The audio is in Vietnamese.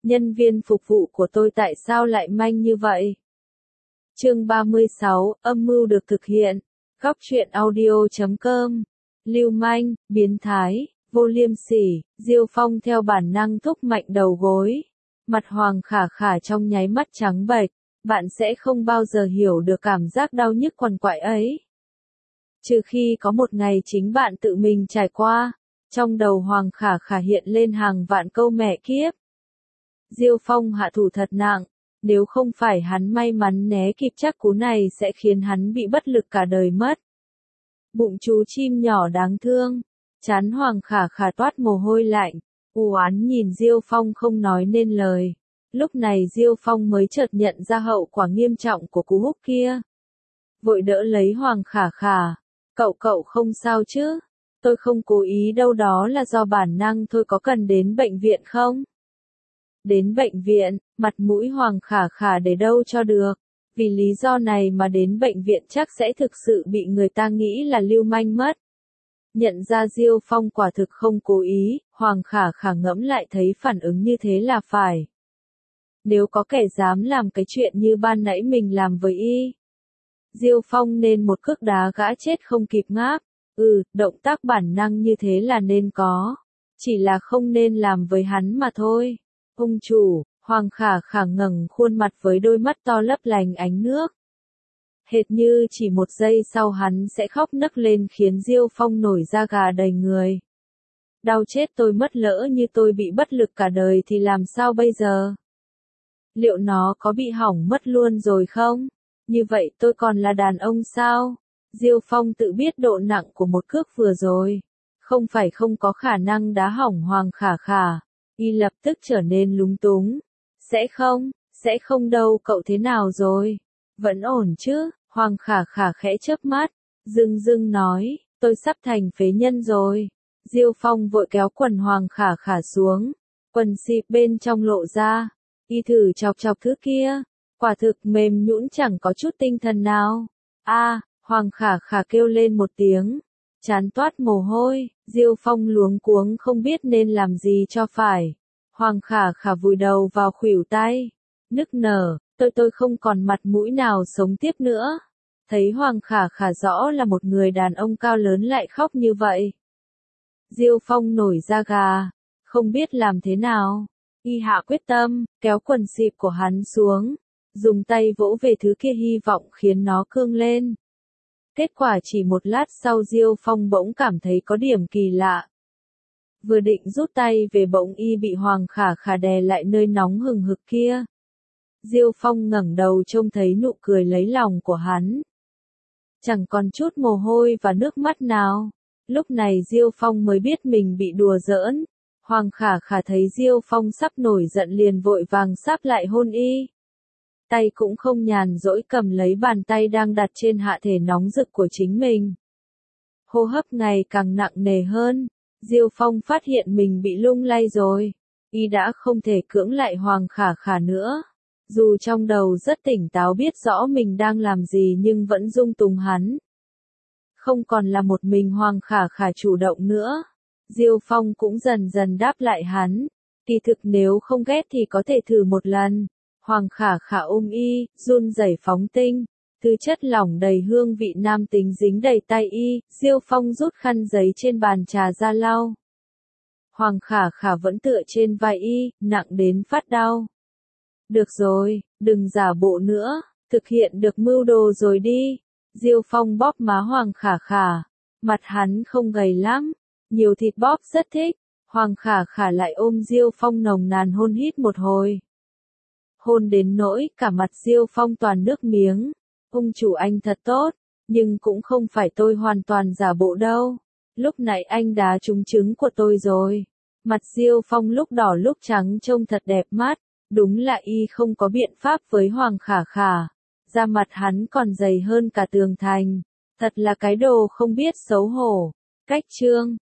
nhân viên phục vụ của tôi tại sao lại manh như vậy? Chương 36, âm mưu được thực hiện. Góc truyện audio.com. Lưu manh, biến thái, vô liêm sỉ, Diêu Phong theo bản năng thúc mạnh đầu gối. Mặt Hoàng Khả Khả trong nháy mắt trắng bệch, bạn sẽ không bao giờ hiểu được cảm giác đau nhức quằn quại ấy. Trừ khi có một ngày chính bạn tự mình trải qua, trong đầu Hoàng Khả Khả hiện lên hàng vạn câu mẹ kiếp. Diêu Phong hạ thủ thật nặng, nếu không phải hắn may mắn né kịp chắc cú này sẽ khiến hắn bị bất lực cả đời mất. Bụng chú chim nhỏ đáng thương, trán Hoàng Khả Khả toát mồ hôi lạnh, u oán nhìn Diêu Phong không nói nên lời. Lúc này Diêu Phong mới chợt nhận ra hậu quả nghiêm trọng của cú húc kia. Vội đỡ lấy Hoàng Khả Khả, cậu không sao chứ? Tôi không cố ý đâu, đó là do bản năng thôi, có cần đến bệnh viện không? Đến bệnh viện, mặt mũi Hoàng Khả Khả để đâu cho được. Vì lý do này mà đến bệnh viện chắc sẽ thực sự bị người ta nghĩ là lưu manh mất. Nhận ra Diêu Phong quả thực không cố ý, Hoàng Khả Khả ngẫm lại thấy phản ứng như thế là phải. Nếu có kẻ dám làm cái chuyện như ban nãy mình làm với y, Diêu Phong nên một cước đá gã chết không kịp ngáp. Động tác bản năng như thế là nên có, chỉ là không nên làm với hắn mà thôi. Ông chủ, Hoàng Khả Khả ngẩng khuôn mặt với đôi mắt to lấp lánh ánh nước. Hệt như chỉ một giây sau hắn sẽ khóc nấc lên khiến Diêu Phong nổi da gà đầy người. Đau chết tôi mất, lỡ như tôi bị bất lực cả đời thì làm sao bây giờ? Liệu nó có bị hỏng mất luôn rồi không? Như vậy tôi còn là đàn ông sao? Diêu Phong tự biết độ nặng của một cước vừa rồi. Không phải không có khả năng đá hỏng Hoàng Khả Khả. Y lập tức trở nên lúng túng. Sẽ không đâu, cậu thế nào rồi? Vẫn ổn chứ? Hoàng Khả Khả khẽ chớp mắt, dưng nói, tôi sắp thành phế nhân rồi. Diêu Phong vội kéo quần Hoàng Khả Khả xuống, quần xịp bên trong lộ ra. Y thử chọc thứ kia, quả thực mềm nhũn chẳng có chút tinh thần nào. Hoàng Khả Khả kêu lên một tiếng, trán toát mồ hôi. Diêu Phong luống cuống không biết nên làm gì cho phải. Hoàng Khả Khả vùi đầu vào khuỷu tay, nức nở, tôi không còn mặt mũi nào sống tiếp nữa. Thấy Hoàng Khả Khả rõ là một người đàn ông cao lớn lại khóc như vậy. Diêu Phong nổi da gà, không biết làm thế nào. Y hạ quyết tâm, kéo quần xịp của hắn xuống, dùng tay vỗ về thứ kia hy vọng khiến nó cương lên. Kết quả chỉ một lát sau Diêu Phong bỗng cảm thấy có điểm kỳ lạ. Vừa định rút tay về bỗng y bị Hoàng Khả Khả đè lại nơi nóng hừng hực kia. Diêu Phong ngẩng đầu trông thấy nụ cười lấy lòng của hắn. Chẳng còn chút mồ hôi và nước mắt nào. Lúc này Diêu Phong mới biết mình bị đùa giỡn. Hoàng Khả Khả thấy Diêu Phong sắp nổi giận liền vội vàng sáp lại hôn y. Tay cũng không nhàn rỗi cầm lấy bàn tay đang đặt trên hạ thể nóng rực của chính mình. Hô hấp ngày càng nặng nề hơn. Diêu Phong phát hiện mình bị lung lay rồi. Y đã không thể cưỡng lại Hoàng Khả Khả nữa. Dù trong đầu rất tỉnh táo biết rõ mình đang làm gì nhưng vẫn dung túng hắn. Không còn là một mình Hoàng Khả Khả chủ động nữa. Diêu Phong cũng dần dần đáp lại hắn. Kỳ thực nếu không ghét thì có thể thử một lần. Hoàng Khả Khả ôm y, run rẩy phóng tinh. Thứ chất lỏng đầy hương vị nam tính dính đầy tay y. Diêu Phong rút khăn giấy trên bàn trà ra lau. Hoàng Khả Khả vẫn tựa trên vai y, nặng đến phát đau. Được rồi, đừng giả bộ nữa, thực hiện được mưu đồ rồi đi. Diêu Phong bóp má Hoàng Khả Khả. Mặt hắn không gầy lắm, nhiều thịt bóp rất thích. Hoàng Khả Khả lại ôm Diêu Phong nồng nàn hôn hít một hồi. Hôn đến nỗi cả mặt Diêu Phong toàn nước miếng. Ông chủ anh thật tốt, nhưng cũng không phải tôi hoàn toàn giả bộ đâu. Lúc nãy anh đá trúng trứng của tôi rồi. Mặt Diêu Phong lúc đỏ lúc trắng trông thật đẹp mắt. Đúng là y không có biện pháp với Hoàng Khả Khả. Da mặt hắn còn dày hơn cả tường thành. Thật là cái đồ không biết xấu hổ. Cách chương